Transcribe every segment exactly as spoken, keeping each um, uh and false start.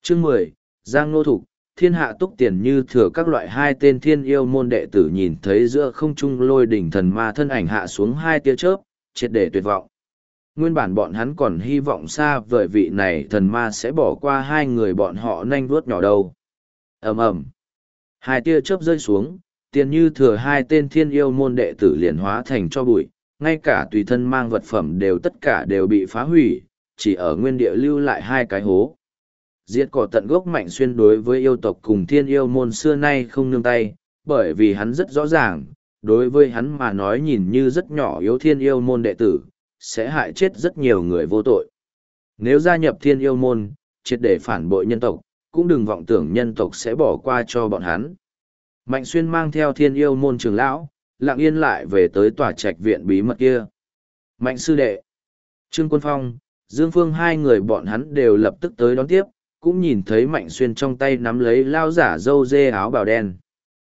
Chương mười, Giang Nô Thục, thiên hạ túc tiền như thừa các loại hai tên thiên yêu môn đệ tử nhìn thấy giữa không trung lôi đỉnh thần ma thân ảnh hạ xuống hai tia chớp, triệt để tuyệt vọng. Nguyên bản bọn hắn còn hy vọng xa vời vị này thần ma sẽ bỏ qua hai người bọn họ nanh vuốt nhỏ đâu. ầm ầm, hai tia chớp rơi xuống, tiền như thừa hai tên thiên yêu môn đệ tử liền hóa thành cho bụi, ngay cả tùy thân mang vật phẩm đều tất cả đều bị phá hủy, chỉ ở nguyên địa lưu lại hai cái hố. Diệt cỏ tận gốc Mạnh Xuyên đối với yêu tộc cùng thiên yêu môn xưa nay không nương tay, bởi vì hắn rất rõ ràng, đối với hắn mà nói nhìn như rất nhỏ yếu thiên yêu môn đệ tử, sẽ hại chết rất nhiều người vô tội. Nếu gia nhập thiên yêu môn, triệt để phản bội nhân tộc, cũng đừng vọng tưởng nhân tộc sẽ bỏ qua cho bọn hắn. Mạnh Xuyên mang theo thiên yêu môn trưởng lão, lặng yên lại về tới tòa trạch viện bí mật kia. Mạnh sư đệ, Trương Quân Phong, Dương Phương hai người bọn hắn đều lập tức tới đón tiếp, cũng nhìn thấy Mạnh Xuyên trong tay nắm lấy lao giả râu dê áo bào đen.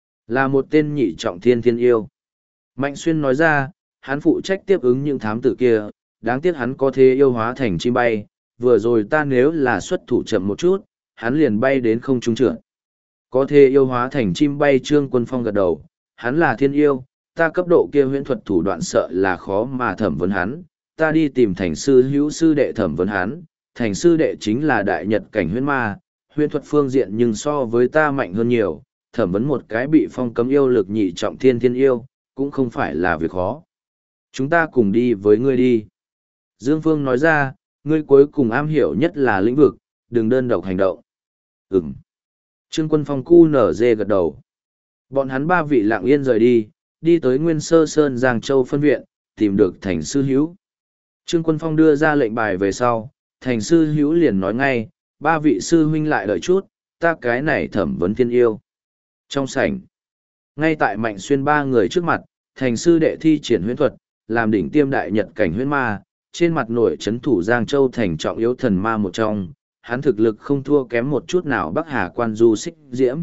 Là một tên nhị trọng thiên thiên yêu. Mạnh Xuyên nói ra, hắn phụ trách tiếp ứng những thám tử kia, đáng tiếc hắn có thể yêu hóa thành chim bay, vừa rồi ta nếu là xuất thủ chậm một chút, hắn liền bay đến không trung trượt. Có thể yêu hóa thành chim bay. Trương Quân Phong gật đầu, hắn là thiên yêu, ta cấp độ kia huyễn thuật thủ đoạn sợ là khó mà thẩm vấn hắn, ta đi tìm thành sư hữu sư đệ thẩm vấn hắn, thành sư đệ chính là đại nhật cảnh huyễn ma, huyễn thuật phương diện nhưng so với ta mạnh hơn nhiều, thẩm vấn một cái bị phong cấm yêu lực nhị trọng thiên thiên yêu, cũng không phải là việc khó. Chúng ta cùng đi với ngươi đi. Dương Phương nói ra, ngươi cuối cùng am hiểu nhất là lĩnh vực, đừng đơn độc hành động. Ừm. Trương Quân Phong cu nở dê gật đầu. Bọn hắn ba vị lặng yên rời đi, đi tới Nguyên Sơ Sơn Giang Châu phân viện, tìm được thành sư hữu. Trương Quân Phong đưa ra lệnh bài về sau, thành sư hữu liền nói ngay, ba vị sư huynh lại đợi chút, ta cái này thẩm vấn thiên yêu. Trong sảnh, ngay tại Mạnh Xuyên ba người trước mặt, thành sư đệ thi triển huyễn thuật, làm đỉnh tiêm đại nhật cảnh huyễn ma, trên mặt nổi chấn thủ Giang Châu thành trọng yếu thần ma một trong, hắn thực lực không thua kém một chút nào Bắc Hà Quan Du Xích Diễm.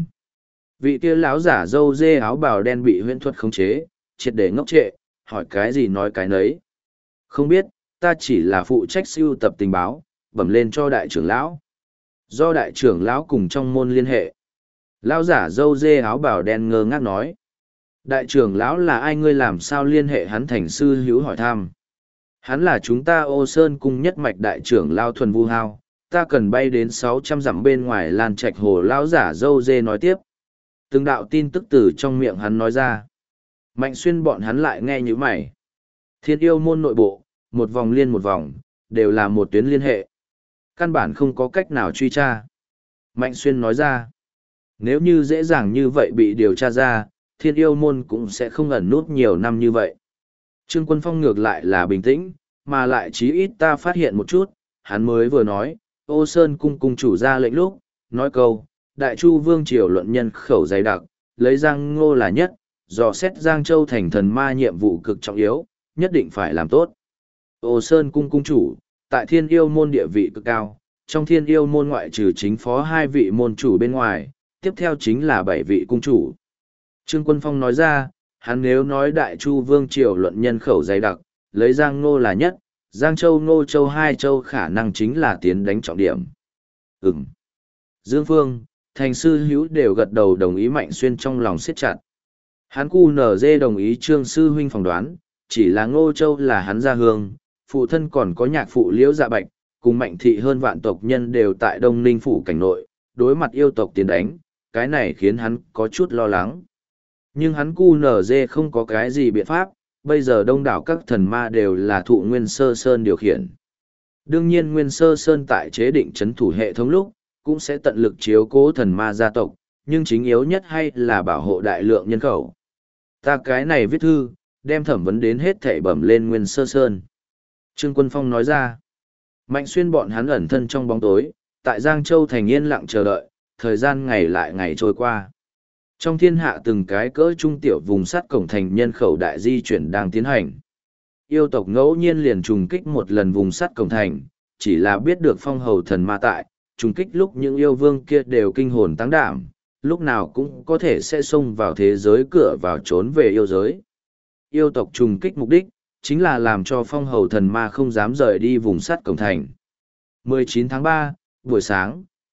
Vị kia lão giả râu dê áo bào đen bị huyễn thuật khống chế, triệt để ngốc trệ, hỏi cái gì nói cái nấy. Không biết, ta chỉ là phụ trách sưu tập tình báo, bẩm lên cho đại trưởng lão. Do đại trưởng lão cùng trong môn liên hệ. Lão giả râu dê áo bào đen ngơ ngác nói. Đại trưởng lão là ai, ngươi làm sao liên hệ hắn? Thành sư hữu hỏi thăm. Hắn là chúng ta Ô Sơn cung nhất mạch đại trưởng lão Thuần Vu Hao, ta cần bay đến sáu trăm dặm bên ngoài Lan Trạch Hồ. Lão giả râu dê nói tiếp. Từng đạo tin tức từ trong miệng hắn nói ra. Mạnh Xuyên bọn hắn lại nghe như mày. Thiên yêu môn nội bộ, một vòng liên một vòng, đều là một tuyến liên hệ. Căn bản không có cách nào truy tra. Mạnh Xuyên nói ra. Nếu như dễ dàng như vậy bị điều tra ra, thiên yêu môn cũng sẽ không ẩn nút nhiều năm như vậy. Trương Quân Phong ngược lại là bình tĩnh, mà lại chí ít ta phát hiện một chút, hắn mới vừa nói, Ô Sơn cung cung chủ ra lệnh lúc, nói câu, Đại Chu Vương Triều luận nhân khẩu dày đặc, lấy Giang Ngô là nhất, dò xét Giang Châu thành thần ma nhiệm vụ cực trọng yếu, nhất định phải làm tốt. Ô Sơn cung cung chủ, tại thiên yêu môn địa vị cực cao, trong thiên yêu môn ngoại trừ chính phó hai vị môn chủ bên ngoài, tiếp theo chính là bảy vị cung chủ. Trương Quân Phong nói ra, hắn nếu nói Đại Chu Vương Triều luận nhân khẩu dày đặc, lấy Giang Ngô là nhất, Giang Châu Ngô Châu hai châu khả năng chính là tiến đánh trọng điểm. Ừm. Dương Phương, thành sư hữu đều gật đầu đồng ý. Mạnh Xuyên trong lòng siết chặt. Hắn cu nở dê đồng ý Trương sư huynh phỏng đoán, chỉ là Ngô Châu là hắn gia hương, phụ thân còn có nhạc phụ Liễu Dạ Bạch, cùng Mạnh thị hơn vạn tộc nhân đều tại Đông Ninh phủ cảnh nội, đối mặt yêu tộc tiến đánh, cái này khiến hắn có chút lo lắng. Nhưng hắn cu nở dê không có cái gì biện pháp, bây giờ đông đảo các thần ma đều là thụ Nguyên Sơ Sơn điều khiển. Đương nhiên Nguyên Sơ Sơn tại chế định chấn thủ hệ thống lúc, cũng sẽ tận lực chiếu cố thần ma gia tộc, nhưng chính yếu nhất hay là bảo hộ đại lượng nhân khẩu. Ta cái này viết thư, đem thẩm vấn đến hết thảy bẩm lên Nguyên Sơ Sơn. Trương Quân Phong nói ra, Mạnh Xuyên bọn hắn ẩn thân trong bóng tối, tại Giang Châu thành yên lặng chờ đợi, thời gian ngày lại ngày trôi qua. Trong thiên hạ từng cái cỡ trung tiểu vùng sắt cổng thành nhân khẩu đại di chuyển đang tiến hành. Yêu tộc ngẫu nhiên liền trùng kích một lần vùng sắt cổng thành, chỉ là biết được phong hầu thần ma tại, trùng kích lúc những yêu vương kia đều kinh hồn tăng đảm, lúc nào cũng có thể sẽ xông vào thế giới cửa vào trốn về yêu giới. Yêu tộc trùng kích mục đích, chính là làm cho phong hầu thần ma không dám rời đi vùng sắt cổng thành. mười chín tháng ba, buổi sáng,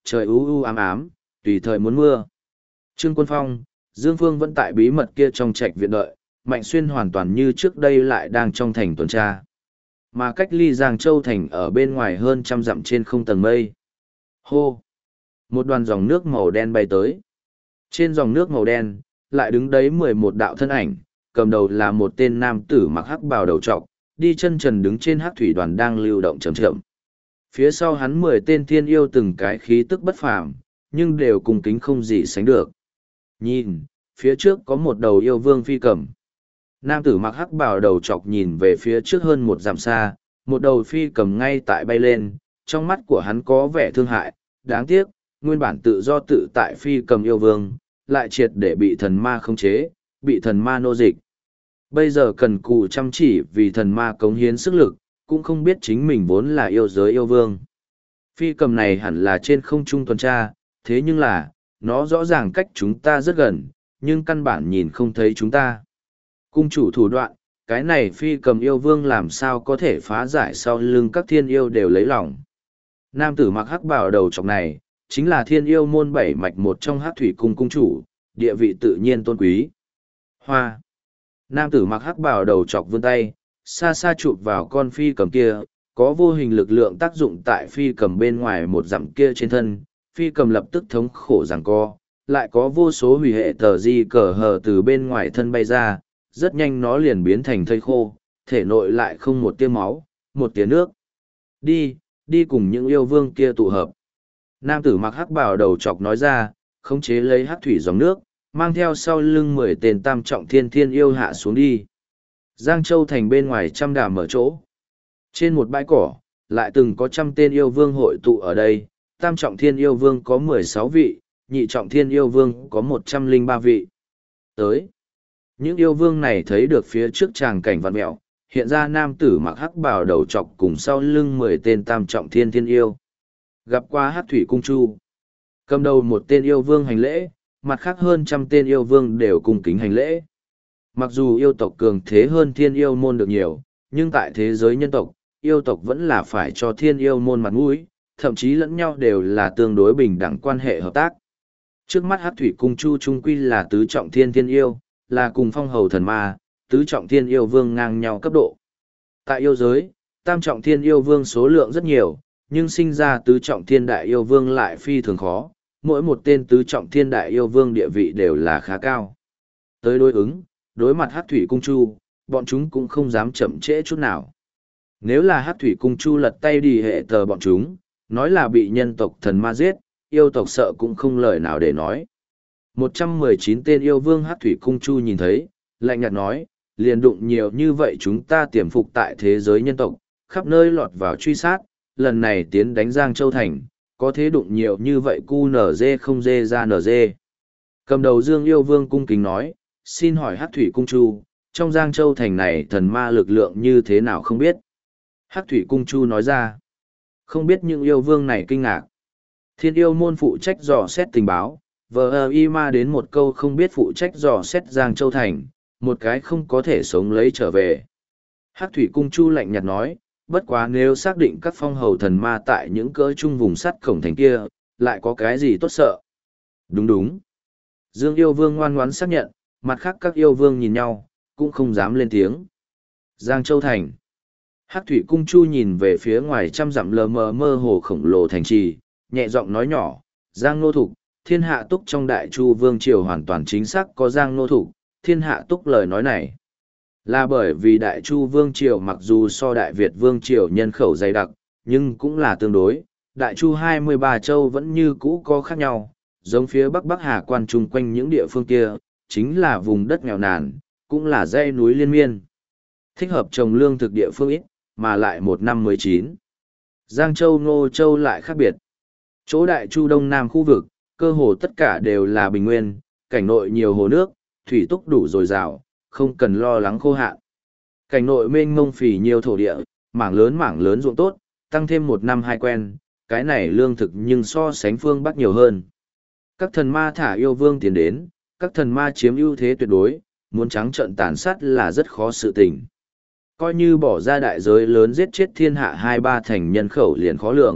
trời u u ám ám, tùy thời muốn mưa. Trương Quân Phong, Dương Phương vẫn tại bí mật kia trong trạch viện đợi, Mạnh Xuyên hoàn toàn như trước đây lại đang trong thành tuần tra. Mà cách ly Giang Châu thành ở bên ngoài hơn trăm dặm trên không tầng mây. Hô! Một đoàn dòng nước màu đen bay tới. Trên dòng nước màu đen, lại đứng đấy mười một đạo thân ảnh, cầm đầu là một tên nam tử mặc hắc bào đầu trọc, đi chân trần đứng trên hắc thủy đoàn đang lưu động chậm chậm. Phía sau hắn mười tên thiên yêu từng cái khí tức bất phàm, nhưng đều cùng kính không gì sánh được. Nhìn, phía trước có một đầu yêu vương phi cầm. Nam tử mặc hắc bào đầu trọc nhìn về phía trước hơn một dặm xa, một đầu phi cầm ngay tại bay lên, trong mắt của hắn có vẻ thương hại, đáng tiếc, nguyên bản tự do tự tại phi cầm yêu vương, lại triệt để bị thần ma khống chế, bị thần ma nô dịch. Bây giờ cần cù chăm chỉ vì thần ma cống hiến sức lực, cũng không biết chính mình vốn là yêu giới yêu vương. Phi cầm này hẳn là trên không trung tuần tra, thế nhưng là, nó rõ ràng cách chúng ta rất gần, nhưng căn bản nhìn không thấy chúng ta. Cung chủ thủ đoạn, cái này phi cầm yêu vương làm sao có thể phá giải sau lưng các thiên yêu đều lấy lòng. Nam tử mặc hắc bào đầu trọc này, chính là thiên yêu môn bảy mạch một trong hắc thủy cung cung chủ, địa vị tự nhiên tôn quý. Hoa. Nam tử mặc hắc bào đầu trọc vươn tay, xa xa chụp vào con phi cầm kia, có vô hình lực lượng tác dụng tại phi cầm bên ngoài một dặm kia trên thân, phi cầm lập tức thống khổ giằng co, lại có vô số hủy hệ tờ di cờ hờ từ bên ngoài thân bay ra, rất nhanh nó liền biến thành thây khô, thể nội lại không một tia máu, một tia nước. Đi, đi cùng những yêu vương kia tụ hợp. Nam tử mặc hắc bào đầu chọc nói ra, khống chế lấy hắc thủy dòng nước, mang theo sau lưng mười tên tam trọng thiên thiên yêu hạ xuống đi. Giang Châu thành bên ngoài trăm đàm mở chỗ. Trên một bãi cỏ, lại từng có trăm tên yêu vương hội tụ ở đây, tam trọng thiên yêu vương có mười sáu vị, nhị trọng thiên yêu vương có một trăm lẻ ba vị. Tới. Những yêu vương này thấy được phía trước tràng cảnh vạn mẹo, hiện ra nam tử mặc hắc bào đầu trọc cùng sau lưng mười tên tam trọng thiên thiên yêu. Gặp qua hắc thủy cung chu. Cầm đầu một tên yêu vương hành lễ, mặt khác hơn trăm tên yêu vương đều cùng kính hành lễ. Mặc dù yêu tộc cường thế hơn thiên yêu môn được nhiều, nhưng tại thế giới nhân tộc, yêu tộc vẫn là phải cho thiên yêu môn mặt mũi, thậm chí lẫn nhau đều là tương đối bình đẳng quan hệ hợp tác. Trước mắt hắc thủy cung chu trung quy là tứ trọng thiên thiên yêu, là cùng phong hầu thần ma, tứ trọng thiên yêu vương ngang nhau cấp độ. Tại yêu giới, tam trọng thiên yêu vương số lượng rất nhiều, nhưng sinh ra tứ trọng thiên đại yêu vương lại phi thường khó, mỗi một tên tứ trọng thiên đại yêu vương địa vị đều là khá cao. Tới đối ứng, đối mặt hắc thủy cung chu, bọn chúng cũng không dám chậm trễ chút nào. Nếu là hắc thủy cung chu lật tay đi hệ tờ bọn chúng, nói là bị nhân tộc thần ma giết, yêu tộc sợ cũng không lời nào để nói. một trăm mười chín tên yêu vương hắc thủy cung chu nhìn thấy, lạnh nhạt nói, liền đụng nhiều như vậy chúng ta tiềm phục tại thế giới nhân tộc, khắp nơi lọt vào truy sát, lần này tiến đánh Giang Châu Thành, có thế đụng nhiều như vậy cu nở dê không dê ra nở dê. Cầm đầu Dương yêu vương cung kính nói, xin hỏi hắc thủy cung chu, trong Giang Châu Thành này thần ma lực lượng như thế nào không biết. Hắc thủy cung chu nói ra, không biết những yêu vương này kinh ngạc. Thiên yêu môn phụ trách dò xét tình báo, vờ y ma đến một câu không biết phụ trách dò xét Giang Châu Thành, một cái không có thể sống lấy trở về. Hắc thủy cung chu lạnh nhạt nói, bất quá nếu xác định các phong hầu thần ma tại những cỡ chung vùng sắt cổng thành kia, lại có cái gì tốt sợ. Đúng đúng. Dương yêu vương ngoan ngoãn xác nhận, mặt khác các yêu vương nhìn nhau, cũng không dám lên tiếng. Giang Châu Thành. Hắc thủy cung chu nhìn về phía ngoài trăm dặm lờ mờ mơ hồ khổng lồ thành trì, nhẹ giọng nói nhỏ, Giang Nô Thục, thiên hạ túc trong đại chu vương triều hoàn toàn chính xác có Giang Nô Thục, thiên hạ túc lời nói này. Là bởi vì đại chu vương triều mặc dù so đại Việt vương triều nhân khẩu dày đặc, nhưng cũng là tương đối, đại chu hai mươi ba châu vẫn như cũ có khác nhau, giống phía bắc bắc hà quan chung quanh những địa phương kia, chính là vùng đất nghèo nàn, cũng là dãy núi liên miên. Thích hợp trồng lương thực địa phương ít, mà lại một năm mới chín. Giang Châu Ngô Châu lại khác biệt. Chỗ đại chu đông nam khu vực, cơ hồ tất cả đều là bình nguyên, cảnh nội nhiều hồ nước, thủy túc đủ dồi dào, không cần lo lắng khô hạn. Cảnh nội mênh mông phì nhiều thổ địa, mảng lớn mảng lớn ruộng tốt, tăng thêm một năm hai quen, cái này lương thực nhưng so sánh phương Bắc nhiều hơn. Các thần ma thả yêu vương tiến đến, các thần ma chiếm ưu thế tuyệt đối, muốn trắng trợn tàn sát là rất khó sự tình. Coi như bỏ ra đại giới lớn giết chết thiên hạ hai ba thành nhân khẩu liền khó lường,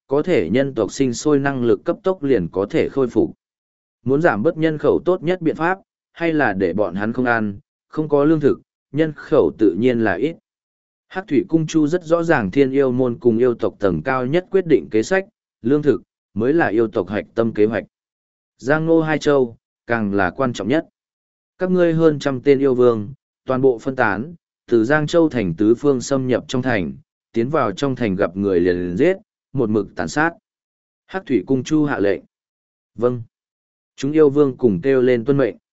có thể nhân tộc sinh sôi năng lực cấp tốc liền có thể khôi phục. Muốn giảm bớt nhân khẩu tốt nhất biện pháp, hay là để bọn hắn không ăn, không có lương thực, nhân khẩu tự nhiên là ít. Hắc thủy cung chu rất rõ ràng thiên yêu môn cùng yêu tộc tầng cao nhất quyết định kế sách, lương thực, mới là yêu tộc hạch tâm kế hoạch. Giang Nô Hai Châu, càng là quan trọng nhất. Các ngươi hơn trăm tên yêu vương, toàn bộ phân tán, từ Giang Châu thành tứ phương xâm nhập trong thành, tiến vào trong thành gặp người liền liền giết, một mực tàn sát. Hắc thủy cung chu hạ lệnh. Vâng. Chúng yêu vương cùng kêu lên tuân mệnh.